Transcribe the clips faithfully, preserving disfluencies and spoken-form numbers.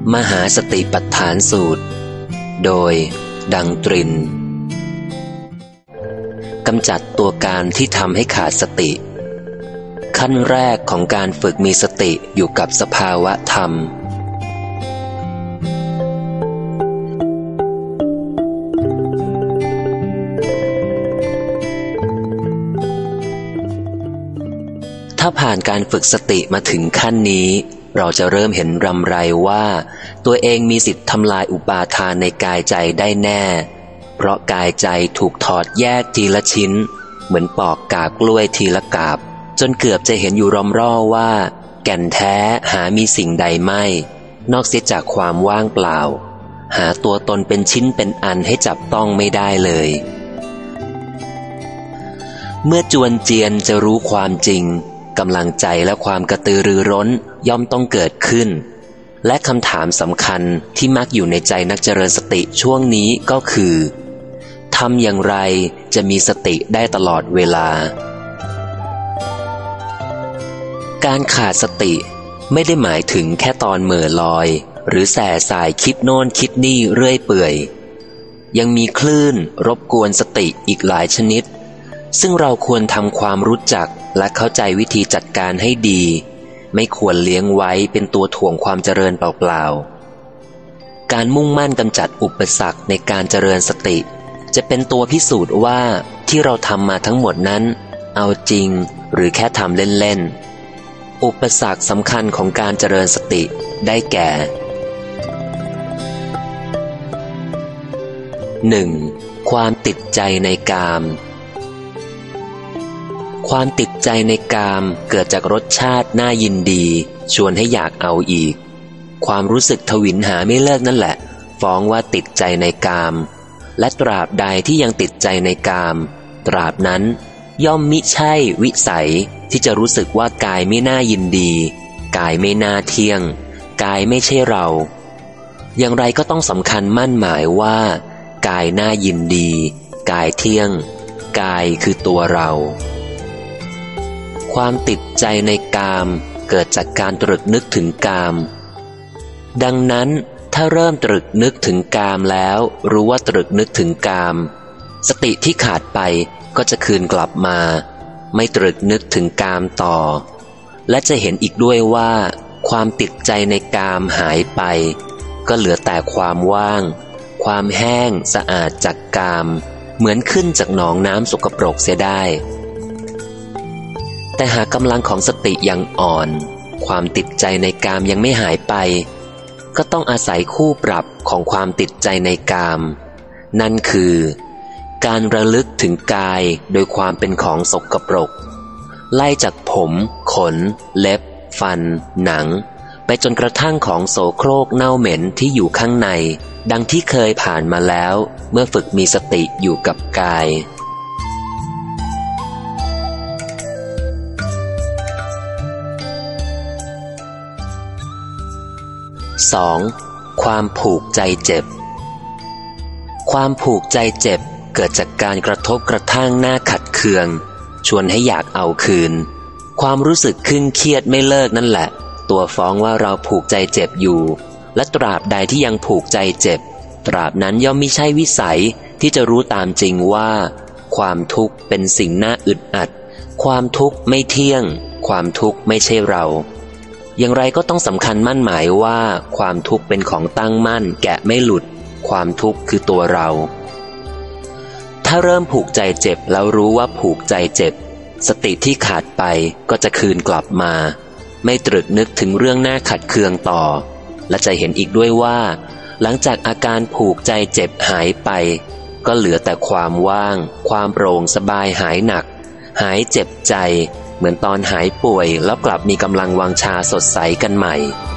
มหาสติปัฏฐานสูตรโดยดังตรินกำจัดตัวการที่ทำให้ขาดสติขั้นแรกของการฝึกมีสติอยู่กับสภาวะธรรมถ้าผ่านการฝึกสติมาถึงขั้นนี้เราจะเริ่มเห็นรำไรว่าตัวเองมีสิทธิ์ทำลายอุปาทานในกายใจได้แน่เพราะกายใจถูกถอดแยกทีละชิ้นเหมือนปอกกากกล้วยทีละกาบจนเกือบจะเห็นอยู่รอมร่อว่าแก่นแท้หามีสิ่งใดไม่นอกเสียจากความว่างเปล่าหาตัวตนเป็นชิ้นเป็นอันให้จับต้องไม่ได้เลยเมื่อจวนเจียนจะรู้ความจริงกำลังใจและความกระตือรือร้นย่อมต้องเกิดขึ้นและคำถามสำคัญที่มักอยู่ในใจนักเจริญสติช่วงนี้ก็คือทำอย่างไรจะมีสติได้ตลอดเวลาการขาดสติไม่ได้หมายถึงแค่ตอนเหม่อลอยหรือแส่สายคิดโน่นคิดนี่เรื่อยเปื่อยยังมีคลื่นรบกวนสติอีกหลายชนิดซึ่งเราควรทำความรู้จักและเข้าใจวิธีจัดการให้ดีไม่ควรเลี้ยงไว้เป็นตัวถ่วงความเจริญเปล่าๆการมุ่งมั่นกำจัดอุปสรรคในการเจริญสติจะเป็นตัวพิสูจน์ว่าที่เราทำมาทั้งหมดนั้นเอาจริงหรือแค่ทำเล่นๆอุปสรรคสำคัญของการเจริญสติได้แก่ หนึ่ง. ความติดใจในกามความติดใจในกามเกิดจากรสชาติน่ายินดีชวนให้อยากเอาอีกความรู้สึกทวินหาไม่เลิกนั่นแหละฟ้องว่าติดใจในกามและตราบใดที่ยังติดใจในกามตราบนั้นย่อมมิใช่วิสัยที่จะรู้สึกว่ากายไม่น่ายินดีกายไม่น่าเที่ยงกายไม่ใช่เราอย่างไรก็ต้องสำคัญมั่นหมายว่ากายน่ายินดีกายเที่ยงกายคือตัวเราความติดใจในกามเกิดจากการตรึกนึกถึงกามดังนั้นถ้าเริ่มตรึกนึกถึงกามแล้วรู้ว่าตรึกนึกถึงกามสติที่ขาดไปก็จะคืนกลับมาไม่ตรึกนึกถึงกามต่อและจะเห็นอีกด้วยว่าความติดใจในกามหายไปก็เหลือแต่ความว่างความแห้งสะอาดจากกามเหมือนขึ้นจากหนองน้ำสกปรกเสียได้แต่หากกำลังของสติยังอ่อนความติดใจในกามยังไม่หายไปก็ต้องอาศัยคู่ปรับของความติดใจในกามนั่นคือการระลึกถึงกายโดยความเป็นของสกปรกไล่จากผมขนเล็บฟันหนังไปจนกระทั่งของโสโครกเน่าเหม็นที่อยู่ข้างในดังที่เคยผ่านมาแล้วเมื่อฝึกมีสติอยู่กับกายสอง. ความผูกใจเจ็บความผูกใจเจ็บเกิดจากการกระทบกระทั่งหน้าขัดเคืองชวนให้อยากเอาคืนความรู้สึกขึ้นเครียดไม่เลิกนั่นแหละตัวฟ้องว่าเราผูกใจเจ็บอยู่และตราบใดที่ยังผูกใจเจ็บตราบนั้นย่อมมิใช่วิสัยที่จะรู้ตามจริงว่าความทุกข์เป็นสิ่งน่าอึดอัดความทุกข์ไม่เที่ยงความทุกข์ไม่ใช่เราอย่างไรก็ต้องสำคัญมั่นหมายว่าความทุกข์เป็นของตั้งมั่นแกะไม่หลุดความทุกข์คือตัวเราถ้าเริ่มผูกใจเจ็บแล้วรู้ว่าผูกใจเจ็บสติที่ขาดไปก็จะคืนกลับมาไม่ตรึกนึกถึงเรื่องหน้าขัดเคืองต่อและจะเห็นอีกด้วยว่าหลังจากอาการผูกใจเจ็บหายไปก็เหลือแต่ความว่างความโปร่งสบายหายหนักหายเจ็บใจเหมือนตอนหายป่วยแล้วกลับมีกำลังวังชาสดใสกันใหม่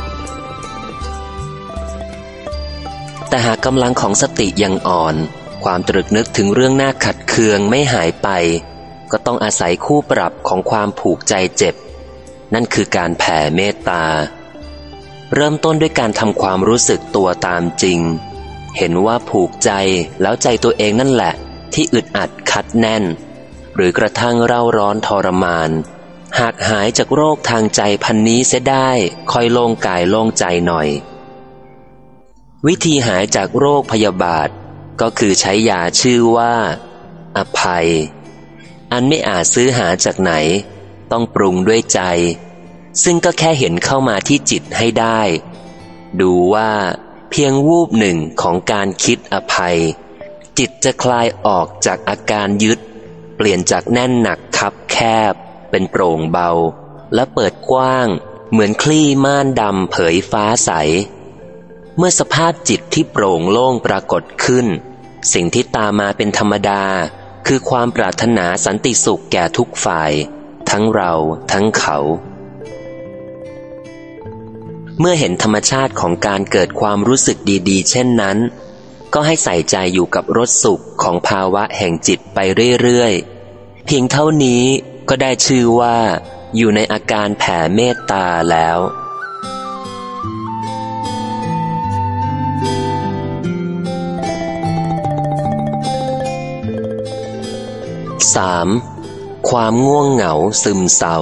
แต่หากกำลังของสติยังอ่อนความตรึกนึกถึงเรื่องหน้าขัดเคืองไม่หายไปก็ต้องอาศัยคู่ปรับของความผูกใจเจ็บนั่นคือการแผ่เมตตาเริ่มต้นด้วยการทำความรู้สึกตัวตามจริงเห็นว่าผูกใจแล้วใจตัวเองนั่นแหละที่อึดอัดคัดแน่นหรือกระทั่งเร่าร้อนทรมานหากหายจากโรคทางใจพันนี้เสียได้ค่อยโล่งกายโล่งใจหน่อยวิธีหายจากโรคพยาบาทก็คือใช้ยาชื่อว่าอภัยอันไม่อาจซื้อหาจากไหนต้องปรุงด้วยใจซึ่งก็แค่เห็นเข้ามาที่จิตให้ได้ดูว่าเพียงวูบหนึ่งของการคิดอภัยจิตจะคลายออกจากอาการยึดเปลี่ยนจากแน่นหนักคับแคบเป็นโปร่งเบาและเปิดกว้างเหมือนคลี่ม่านดำเผยฟ้าใสเมื่อสภาพจิตที่โปร่งโล่งปรากฏขึ้นสิ่งที่ตามมาเป็นธรรมดาคือความปรารถนาสันติสุขแก่ทุกฝ่ายทั้งเราทั้งเขาเมื่อเห็นธรรมชาติของการเกิดความรู้สึกดีๆเช่นนั้นก็ให้ใส่ใจอยู่กับรสสุขของภาวะแห่งจิตไปเรื่อยๆเพียงเท่านี้ก็ได้ชื่อว่าอยู่ในอาการแผ่เมตตาแล้วสาม ความง่วงเหงาซึมเศร้า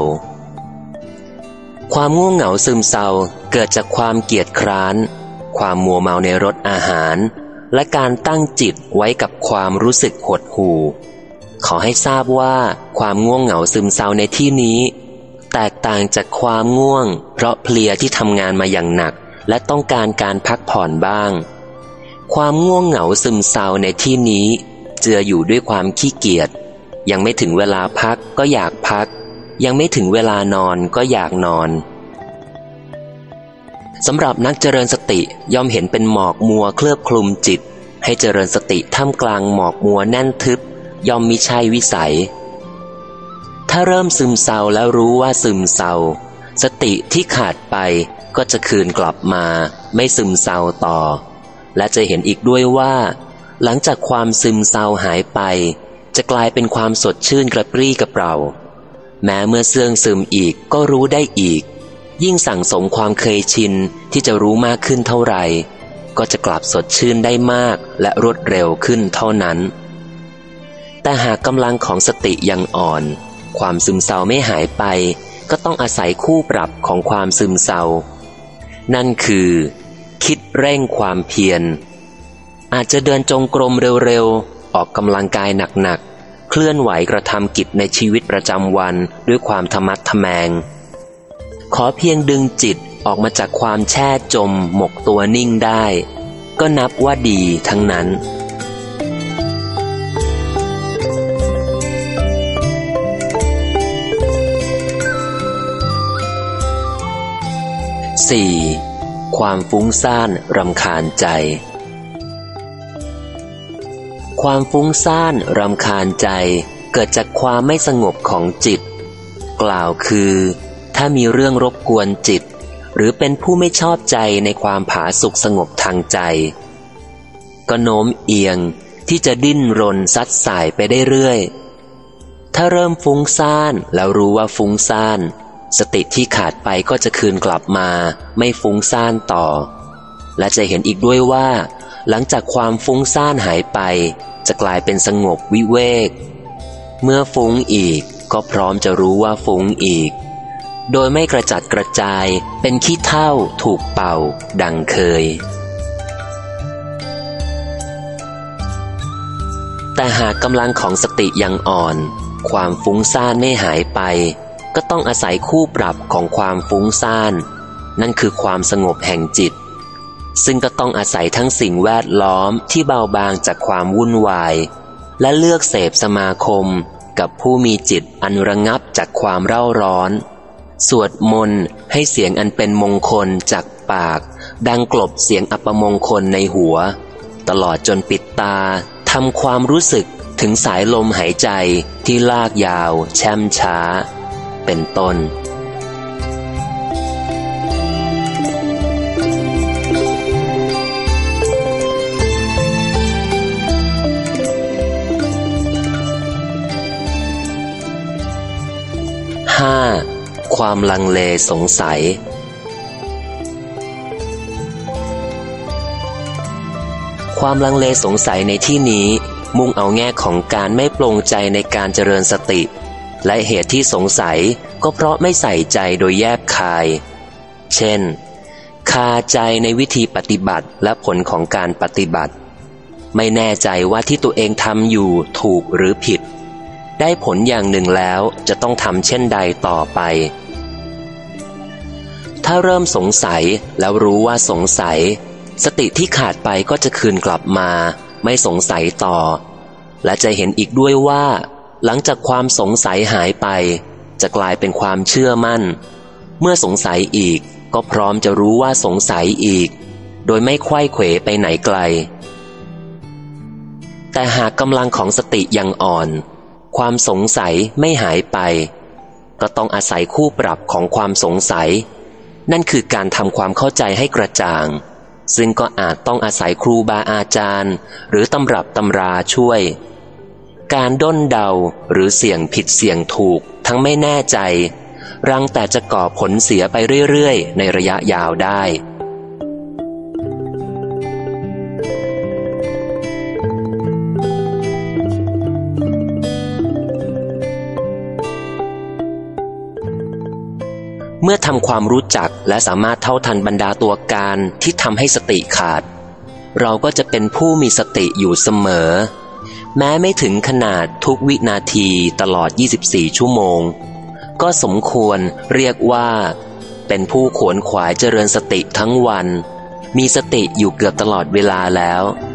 ความง่วงเหงาซึมเศร้าเกิดจากความเกียจคร้านความมัวเมาในรสอาหารและการตั้งจิตไว้กับความรู้สึกหดหู่ขอให้ทราบว่าความง่วงเหงาซึมเศร้าในที่นี้แตกต่างจากความง่วงเพราะเพลียที่ทำงานมาอย่างหนักและต้องการการพักผ่อนบ้างความง่วงเหงาซึมเศร้าในที่นี้เจืออยู่ด้วยความขี้เกียจยังไม่ถึงเวลาพักก็อยากพักยังไม่ถึงเวลานอนก็อยากนอนสำหรับนักเจริญสติย่อมเห็นเป็นหมอกมัวเคลือบคลุมจิตให้เจริญสติท่ามกลางหมอกมัวแน่นทึบย่อมมิใช่วิสัยถ้าเริ่มซึมเศร้าแล้วรู้ว่าซึมเศร้าสติที่ขาดไปก็จะคืนกลับมาไม่ซึมเศร้าต่อและจะเห็นอีกด้วยว่าหลังจากความซึมเศร้าหายไปจะกลายเป็นความสดชื่นกระปรี้กระเปร่าแม้เมื่อเสื่องซึมอีกก็รู้ได้อีกยิ่งสั่งสมความเคยชินที่จะรู้มากขึ้นเท่าไหร่ก็จะกลับสดชื่นได้มากและรวดเร็วขึ้นเท่านั้นแต่หากกำลังของสติยังอ่อนความซึมเศร้าไม่หายไปก็ต้องอาศัยคู่ปรับของความซึมเศร้านั่นคือคิดเร่งความเพียรอาจจะเดินจงกรมเร็วๆออกกำลังกายหนักๆเคลื่อนไหวกระทำกิจในชีวิตประจำวันด้วยความทะมัดทะแมงขอเพียงดึงจิตออกมาจากความแช่จมหมกตัวนิ่งได้ก็นับว่าดีทั้งนั้นสี่ ความฟุ้งซ่านรำคาญใจความฟุ้งซ่านรำคาญใจเกิดจากความไม่สงบของจิตกล่าวคือถ้ามีเรื่องรบกวนจิตหรือเป็นผู้ไม่ชอบใจในความผาสุกสงบทางใจก็โน้มเอียงที่จะดิ้นรนซัดสายไปได้เรื่อยถ้าเริ่มฟุ้งซ่านแล้วรู้ว่าฟุ้งซ่านสติที่ขาดไปก็จะคืนกลับมาไม่ฟุ้งซ่านต่อและจะเห็นอีกด้วยว่าหลังจากความฟุ้งซ่านหายไปจะกลายเป็นสงบวิเวกเมื่อฟุ้งอีกก็พร้อมจะรู้ว่าฟุ้งอีกโดยไม่กระจัดกระจายเป็นขี้เถ้าถูกเป่าดังเคยแต่หากกำลังของสติยังอ่อนความฟุ้งซ่านไม่หายไปก็ต้องอาศัยคู่ปรับของความฟุ้งซ่านนั่นคือความสงบแห่งจิตซึ่งก็ต้องอาศัยทั้งสิ่งแวดล้อมที่เบาบางจากความวุ่นวายและเลือกเสพสมาคมกับผู้มีจิตอันระงับจากความเร่าร้อนสวดมนต์ให้เสียงอันเป็นมงคลจากปากดังกลบเสียงอัปมงคลในหัวตลอดจนปิดตาทำความรู้สึกถึงสายลมหายใจที่ลากยาวแช่มช้าเป็นต้นห้า ความลังเลสงสัยความลังเลสงสัยในที่นี้มุ่งเอาแง่ของการไม่ปลงใจในการเจริญสติและเหตุที่สงสัยก็เพราะไม่ใส่ใจโดยแยบคายเช่นคาใจในวิธีปฏิบัติและผลของการปฏิบัติไม่แน่ใจว่าที่ตัวเองทำอยู่ถูกหรือผิดได้ผลอย่างหนึ่งแล้วจะต้องทำเช่นใดต่อไปถ้าเริ่มสงสัยแล้วรู้ว่าสงสัยสติที่ขาดไปก็จะคืนกลับมาไม่สงสัยต่อและจะเห็นอีกด้วยว่าหลังจากความสงสัยหายไปจะกลายเป็นความเชื่อมั่นเมื่อสงสัยอีกก็พร้อมจะรู้ว่าสงสัยอีกโดยไม่ไขว้เขวไปไหนไกลแต่หากกำลังของสติยังอ่อนความสงสัยไม่หายไปก็ต้องอาศัยคู่ปรับของความสงสัยนั่นคือการทำความเข้าใจให้กระจ่างซึ่งก็อาจต้องอาศัยครูบาอาจารย์หรือตำรับตำราช่วยการด้นเดาหรือเสี่ยงผิดเสี่ยงถูกทั้งไม่แน่ใจรังแต่จะก่อผลเสียไปเรื่อยๆในระยะยาวได้เมื่อทำความรู้จักและสามารถเท่าทันบรรดาตัวการที่ทำให้สติขาดเราก็จะเป็นผู้มีสติอยู่เสมอแม้ไม่ถึงขนาดทุกวินาทีตลอดยี่สิบสี่ชั่วโมงก็สมควรเรียกว่าเป็นผู้ขวนขวายเจริญสติทั้งวันมีสติอยู่เกือบตลอดเวลาแล้ว